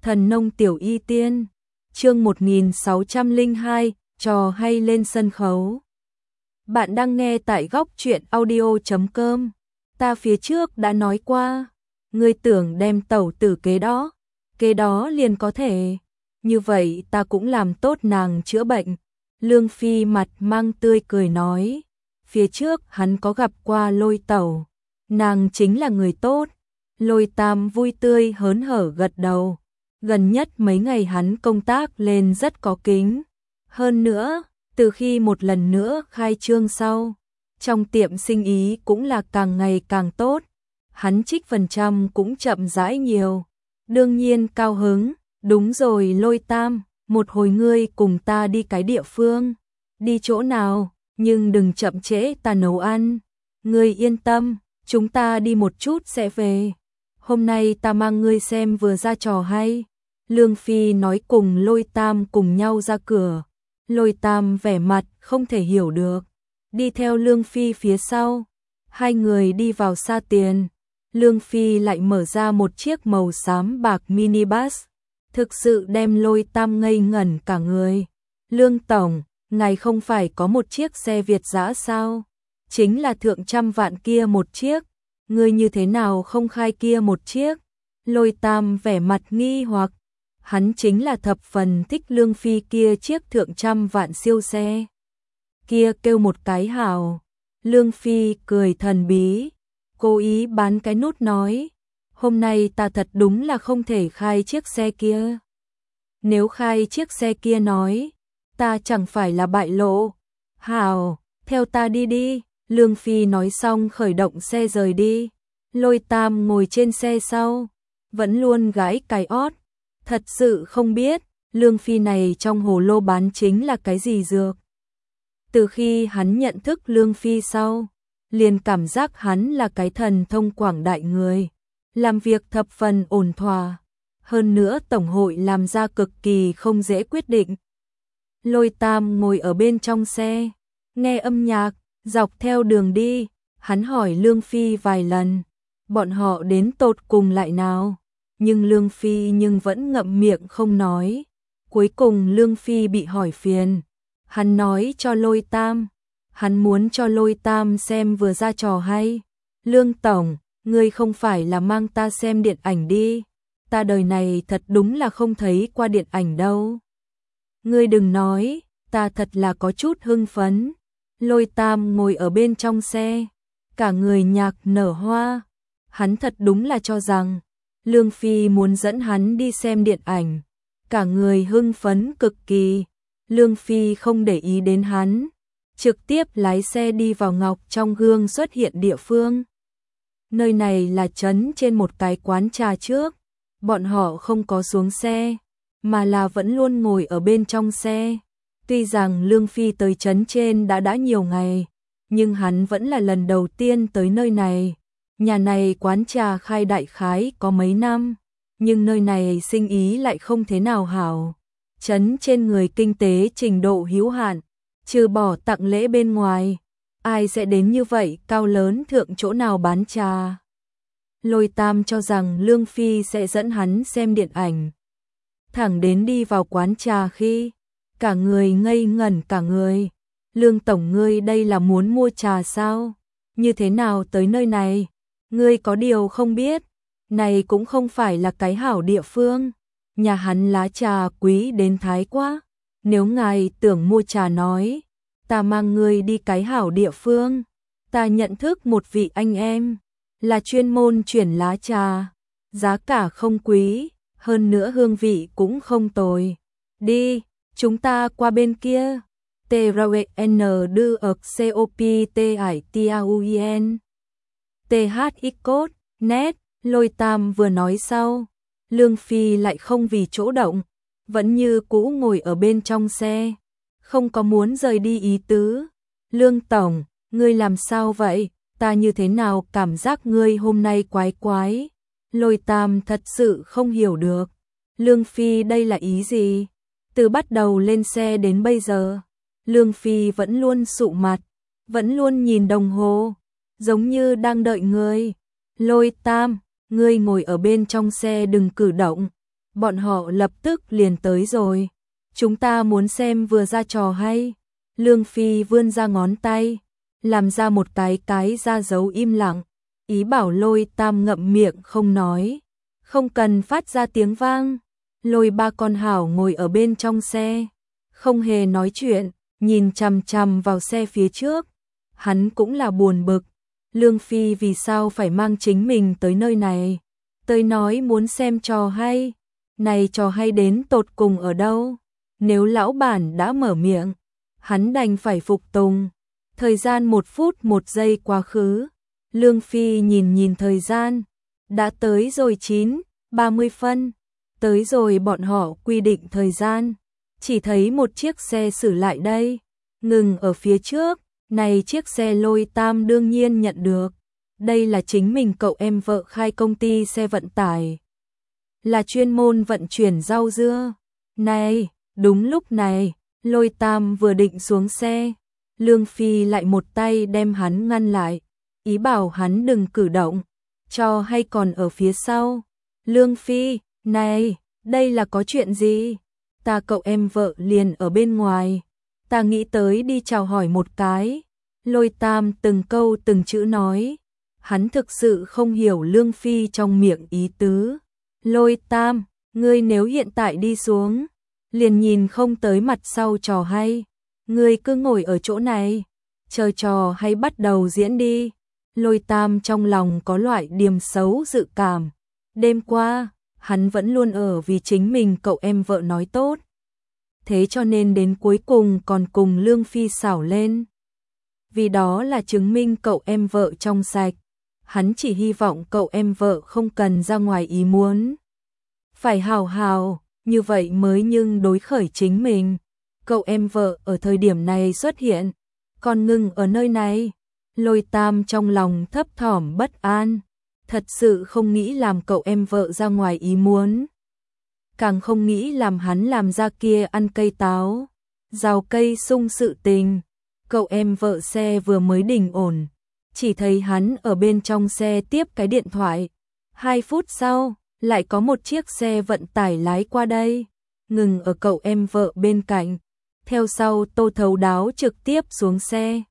Thần nông tiểu y tiên, chương 1602, trò hay lên sân khấu. Bạn đang nghe tại góc truyện audio.com. Ta phía trước đã nói qua, ngươi tưởng đem tẩu tử kế đó liền có thể. Như vậy ta cũng làm tốt nàng chữa bệnh. Lương Phi mặt mang tươi cười nói, phía trước hắn có gặp qua Lôi tẩu, nàng chính là người tốt. Lôi Tam vui tươi hớn hở gật đầu. Gần nhất mấy ngày hắn công tác lên rất có kính. Hơn nữa, từ khi một lần nữa khai trương sau, trong tiệm sinh ý cũng là càng ngày càng tốt. Hắn trích phần trăm cũng chậm rãi nhiều. Đương nhiên cao hứng, đúng rồi Lôi Tam, một hồi ngươi cùng ta đi cái địa phương. Đi chỗ nào, nhưng đừng chậm trễ ta nấu ăn. Ngươi yên tâm, chúng ta đi một chút sẽ về. Hôm nay ta mang ngươi xem vừa ra trò hay. Lương Phi nói cùng Lôi Tam cùng nhau ra cửa. Lôi Tam vẻ mặt không thể hiểu được, đi theo Lương Phi phía sau. Hai người đi vào xa tiền. Lương Phi lại mở ra một chiếc màu xám bạc minibus, thực sự đem Lôi Tam ngây ngẩn cả người. Lương tổng, ngài không phải có một chiếc xe Việt dã sao? Chính là thượng trăm vạn kia một chiếc. Ngươi như thế nào không khai kia một chiếc? Lôi Tam vẻ mặt nghi hoặc. Hắn chính là thập phần thích Lương Phi kia chiếc thượng trăm vạn siêu xe. Kia kêu một cái hào. Lương Phi cười thần bí, cố ý bán cái nút nói, hôm nay ta thật đúng là không thể khai chiếc xe kia. Nếu khai chiếc xe kia nói, ta chẳng phải là bại lộ. Hào, theo ta đi đi. Lương Phi nói xong khởi động xe rời đi. Lôi Tam ngồi trên xe sau, vẫn luôn gãi cái ót. Thật sự không biết, Lương Phi này trong hồ lô bán chính là cái gì dược. Từ khi hắn nhận thức Lương Phi sau, liền cảm giác hắn là cái thần thông quảng đại người, làm việc thập phần ổn thỏa. Hơn nữa tổng hội làm ra cực kỳ không dễ quyết định. Lôi Tam ngồi ở bên trong xe, nghe âm nhạc, dọc theo đường đi, hắn hỏi Lương Phi vài lần, bọn họ đến tột cùng lại nào. Nhưng Lương Phi vẫn ngậm miệng không nói. Cuối cùng Lương Phi bị hỏi phiền. Hắn nói cho Lôi Tam. Hắn muốn cho Lôi Tam xem vừa ra trò hay. Lương tổng, ngươi không phải là mang ta xem điện ảnh đi. Ta đời này thật đúng là không thấy qua điện ảnh đâu. Ngươi đừng nói, ta thật là có chút hưng phấn. Lôi Tam ngồi ở bên trong xe, cả người nhạc nở hoa. Hắn thật đúng là cho rằng Lương Phi muốn dẫn hắn đi xem điện ảnh, cả người hưng phấn cực kỳ. Lương Phi không để ý đến hắn, trực tiếp lái xe đi vào Ngọc trong gương xuất hiện địa phương. Nơi này là trấn trên một cái quán trà trước, bọn họ không có xuống xe, mà là vẫn luôn ngồi ở bên trong xe. Tuy rằng Lương Phi tới trấn trên đã nhiều ngày, nhưng hắn vẫn là lần đầu tiên tới nơi này. Nhà này quán trà khai đại khái có mấy năm, nhưng nơi này sinh ý lại không thế nào hảo. Trấn trên người kinh tế trình độ hữu hạn, trừ bỏ tặng lễ bên ngoài, ai sẽ đến như vậy cao lớn thượng chỗ nào bán trà. Lôi Tam cho rằng Lương Phi sẽ dẫn hắn xem điện ảnh. Thẳng đến đi vào quán trà khi, cả người ngây ngẩn cả người. Lương tổng, ngươi đây là muốn mua trà sao? Như thế nào tới nơi này? Ngươi có điều không biết, này cũng không phải là cái hảo địa phương. Nhà hắn lá trà quý đến thái quá. Nếu ngài tưởng mua trà nói, ta mang ngươi đi cái hảo địa phương. Ta nhận thức một vị anh em, là chuyên môn chuyển lá trà, giá cả không quý, hơn nữa hương vị cũng không tồi. Đi, chúng ta qua bên kia. TRN đưa ực COPTITAUIN THX net. Lôi Tam vừa nói sau, Lương Phi lại không vì chỗ động, vẫn như cũ ngồi ở bên trong xe, không có muốn rời đi ý tứ. Lương tổng, ngươi làm sao vậy? Ta như thế nào cảm giác ngươi hôm nay quái quái? Lôi Tam thật sự không hiểu được. Lương Phi đây là ý gì? Từ bắt đầu lên xe đến bây giờ, Lương Phi vẫn luôn sụ mặt, vẫn luôn nhìn đồng hồ, giống như đang đợi người. Lôi Tam, ngươi ngồi ở bên trong xe đừng cử động. bọn họ lập tức liền tới rồi. Chúng ta muốn xem vừa ra trò hay. Lương Phi vươn ra ngón tay, làm ra một cái ra dấu im lặng, ý bảo Lôi Tam ngậm miệng không nói, không cần phát ra tiếng vang. Lôi Ba con hảo ngồi ở bên trong xe, không hề nói chuyện, nhìn chằm chằm vào xe phía trước. Hắn cũng là buồn bực, Lương Phi vì sao phải mang chính mình tới nơi này, tới nói muốn xem trò hay. Này trò hay đến tột cùng ở đâu? Nếu lão bản đã mở miệng, hắn đành phải phục tùng. Thời gian 1 phút 1 giây quá khứ, Lương Phi nhìn thời gian, đã tới rồi 9:30 phân, tới rồi bọn họ quy định thời gian. Chỉ thấy một chiếc xe xử lại đây, ngừng ở phía trước. Này chiếc xe Lôi Tam đương nhiên nhận được, đây là chính mình cậu em vợ khai công ty xe vận tải, là chuyên môn vận chuyển rau dưa. Này, đúng lúc này, Lôi Tam vừa định xuống xe, Lương Phi lại một tay đem hắn ngăn lại, ý bảo hắn đừng cử động, trò hay còn ở phía sau. Lương Phi, này, đây là có chuyện gì? Ta cậu em vợ liền ở bên ngoài, ta nghĩ tới đi chào hỏi một cái. Lôi Tam từng câu từng chữ nói, hắn thực sự không hiểu Lương Phi trong miệng ý tứ. Lôi Tam, ngươi nếu hiện tại đi xuống, liền nhìn không tới mặt sau trò hay, ngươi cứ ngồi ở chỗ này, chờ trò hay bắt đầu diễn đi. Lôi Tam trong lòng có loại điềm xấu dự cảm, đêm qua, hắn vẫn luôn ở vì chính mình cậu em vợ nói tốt. Thế cho nên đến cuối cùng còn cùng Lương Phi xảo lên. Vì đó là chứng minh cậu em vợ trong sạch, hắn chỉ hy vọng cậu em vợ không cần ra ngoài ý muốn. Phải hào, như vậy mới nhưng đối khởi chính mình. Cậu em vợ ở thời điểm này xuất hiện, còn ngừng ở nơi này. Lôi Tam trong lòng thấp thỏm bất an, thật sự không nghĩ làm cậu em vợ ra ngoài ý muốn. Càng không nghĩ làm hắn làm ra kia ăn cây táo, rào cây sung sự tình. Cậu em vợ xe vừa mới đình ổn, chỉ thấy hắn ở bên trong xe tiếp cái điện thoại. 2 phút sau, lại có một chiếc xe vận tải lái qua đây, ngừng ở cậu em vợ bên cạnh. Theo sau Tô Thấu Đáo trực tiếp xuống xe,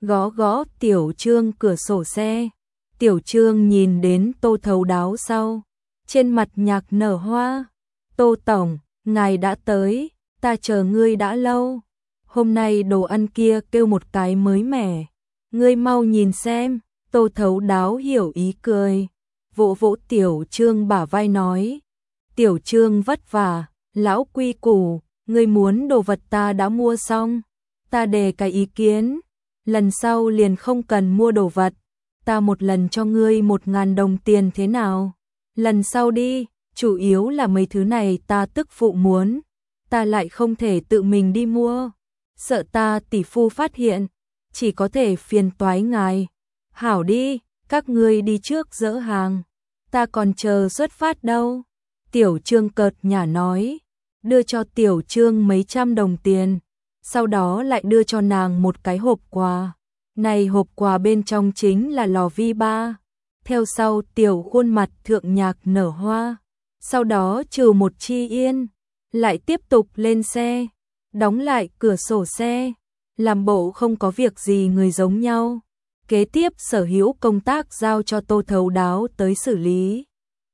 gõ Tiểu Trương cửa sổ xe. Tiểu Trương nhìn đến Tô Thấu Đáo sau, trên mặt nhạc nở hoa. Tô Tổng, ngài đã tới, ta chờ ngươi đã lâu. Hôm nay đồ ăn kia kêu một cái mới mẻ, ngươi mau nhìn xem. Tô Thấu Đáo hiểu ý cười, vỗ vỗ Tiểu Trương bả vai nói. Tiểu Trương vất vả, lão quy củ, ngươi muốn đồ vật ta đã mua xong, ta đề cái ý kiến, lần sau liền không cần mua đồ vật, ta một lần cho ngươi 1.000 đồng tiền thế nào? Lần sau đi, chủ yếu là mấy thứ này ta tức phụ muốn, ta lại không thể tự mình đi mua, sợ ta tỷ phu phát hiện, chỉ có thể phiền toái ngài. Hảo đi, các ngươi đi trước dỡ hàng, ta còn chờ xuất phát đâu. Tiểu Trương cợt nhả nói, đưa cho Tiểu Trương mấy trăm đồng tiền, sau đó lại đưa cho nàng một cái hộp quà. Này hộp quà bên trong chính là lò vi ba. Theo sau Tiểu khuôn mặt thượng nhạc nở hoa, sau đó trừ một chi yên, lại tiếp tục lên xe, đóng lại cửa sổ xe, làm bộ không có việc gì người giống nhau. Kế tiếp sở hữu công tác giao cho Tô Thấu Đáo tới xử lý.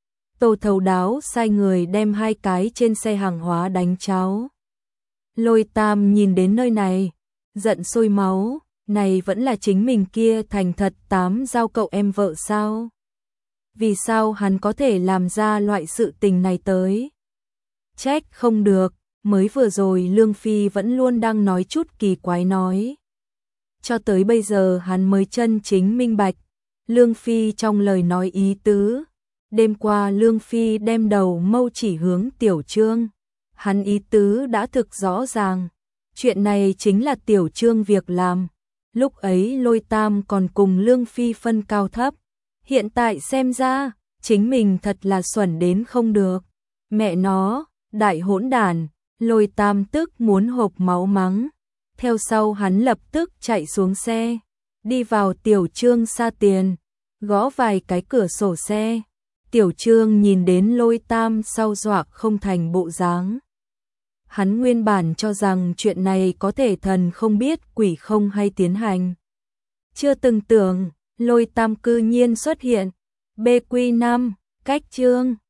Tô Thấu Đáo sai người đem 2 cái trên xe hàng hóa đánh cháo. Lôi Tam nhìn đến nơi này, giận sôi máu, này vẫn là chính mình kia thành thật giao cậu em vợ sao? Vì sao hắn có thể làm ra loại sự tình này tới? Trách không được, mới vừa rồi Lương Phi vẫn luôn đang nói chút kỳ quái nói. Cho tới bây giờ hắn mới chân chính minh bạch Lương Phi trong lời nói ý tứ. Đêm qua Lương Phi đem đầu mâu chỉ hướng Tiểu Trương, hắn ý tứ đã thực rõ ràng, chuyện này chính là Tiểu Trương việc làm. Lúc ấy Lôi Tam còn cùng Lương Phi phân cao thấp, hiện tại xem ra chính mình thật là xuẩn đến không được. Mẹ nó, đại hỗn đản. Lôi Tam tức muốn hộc máu mắng. Theo sau hắn lập tức chạy xuống xe, đi vào Tiểu Trương xa tiền, gõ vài cái cửa sổ xe. Tiểu Trương nhìn đến Lôi Tam sau dọa không thành bộ dáng. Hắn nguyên bản cho rằng chuyện này có thể thần không biết quỷ không hay tiến hành. Chưa từng tưởng, Lôi Tam cư nhiên xuất hiện. BQ5, cách Trương.